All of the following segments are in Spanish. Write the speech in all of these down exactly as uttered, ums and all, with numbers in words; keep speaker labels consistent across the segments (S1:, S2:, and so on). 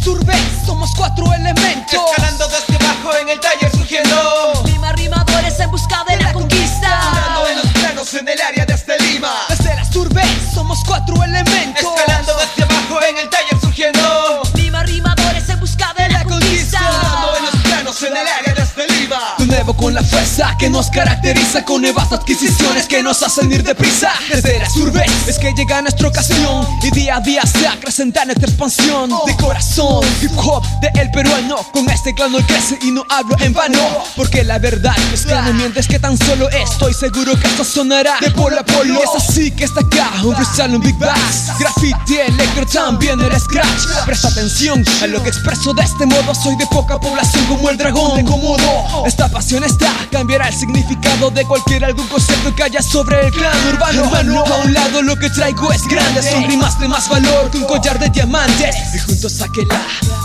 S1: las urbes somos cuatro elementos,
S2: escalando desde abajo en el taller surgiendo.
S3: Lima rimadores en busca de la conquista,
S2: Sonando en los planos en el área desde Lima.
S1: desde las urbes somos cuatro elementos,
S2: Escalando desde abajo en el taller surgiendo.
S3: Lima rimadores en busca de la conquista,
S2: Sonando en los planos en el área desde Lima.
S1: de nuevo con la fuerza que nos caracteriza, con nuevas adquisiciones que nos hacen ir deprisa. Desde las urbes es que llega nuestra ocasión y día a día se acrecenta nuestra expansión. De corazón, hip hop de el peruano, con este clan hoy crece y no hablo en vano, porque la verdad es que no mientes, que tan solo estoy seguro que esto sonará de polo a polo. Y es así que está acá un freestyle, un big bass, graffiti, electro, también el scratch. Presta atención a lo que expreso de este modo, soy de poca población como el dragón de Komodo. Esta pasión está, cambiará el significado de cualquier algún concepto que haya sobre el clan urbano. Urbano, a un lado lo que traigo es grande, son rimas de más valor que un collar de diamantes. Y juntos saqué la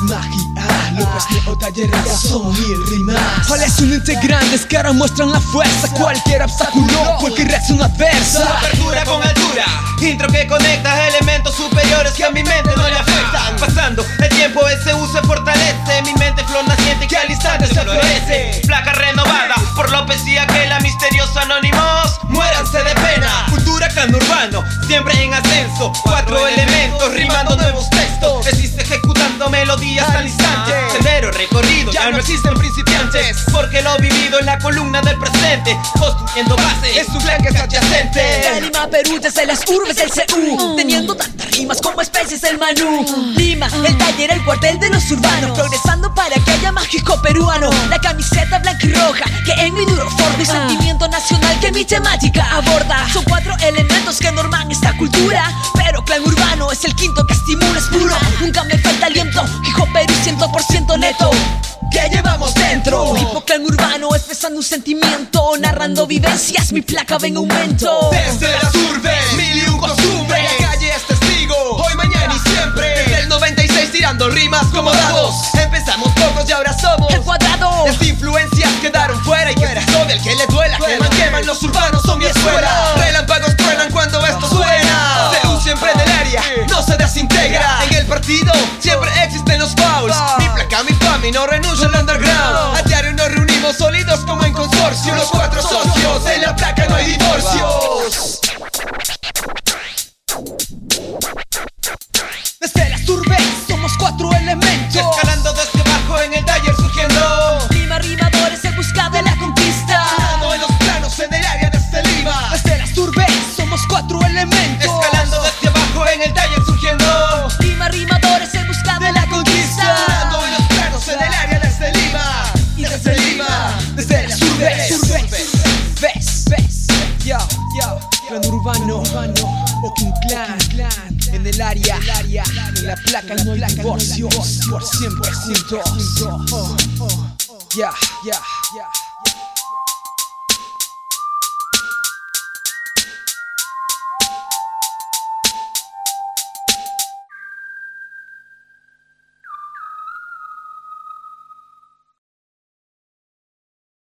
S1: magia, López Neo Talleres son mil rimas. Cuáles son integrantes que ahora muestran la fuerza, cualquier obstáculo, cualquier reacción adversa.
S2: Apertura con altura, intro que conecta elementos superiores que a mi mente no le afectan. Pasando el tiempo ese uso fortalece mi mente, flor naciente que al instante se florece. Placa renovada por López y aquella misterioso anónimos, muéranse de pena. Cultura clan urbano, siempre en ascenso, cuatro elementos rimando nuevos textos. Existe ejecutando melodías al instante, sendero recorrido, ya no existen principiantes, porque lo vivido en la columna del presente, construyendo base, es un plan que es
S3: de
S2: adyacente.
S3: Lima, Perú, desde las urbes del C U, teniendo tantas rimas como especies el Manú. Lima, el taller, el cuartel de los urbanos, progresando para que haya mágico peruano. La camiseta blanca y roja que en mi duro forma y sentimiento nacional que mi temática aborda. Son cuatro elementos que norman esta cultura, pero clan urbano es el quinto que estimula, es puro. Nunca me falta aliento, hijo Perú cien por ciento neto
S2: ¿Qué llevamos dentro?
S3: Tipo clan urbano expresando un sentimiento, narrando vivencias, mi placa va en aumento.
S2: Desde las urbes, mil y un costumbres, la calle es testigo, hoy, mañana y siempre. Desde el noventa y seis tirando rimas como dados, empezamos pocos y ahora somos
S3: el cuadrado.
S2: Las influencias quedaron fuera y que se sobe el que le duela. Queman, queman, los urbanos son mi escuela. Relámpagos truenan cuando esto suena. C U siempre del área, no se desintegra. En el partido siempre existen los fouls. Mi placa, mi fama y no renuncio al underground. A diario nos reunimos sólidos como en consorcio. Los cuatro socios, en la placa no hay divorcios.
S1: Desde las urbes somos cuatro elementos,
S2: Escalando desde abajo en el taller surgiendo.
S3: Lima rimadores en busca de la conquista,
S2: Sonando en los planos en el área desde Lima.
S1: desde las urbes somos cuatro elementos,
S2: Escalando desde abajo en el taller surgiendo.
S3: Lima rimadores en busca de la conquista.
S2: Sonando en los planos en el área desde Lima. Y desde Lima,
S1: desde las urbes, urbes, ves, ves, yo, yo, clan urbano, urbano, Fucking clan, clan, en el área, en la placa no hay divorcios, por cien por ciento, ya, ya, ya.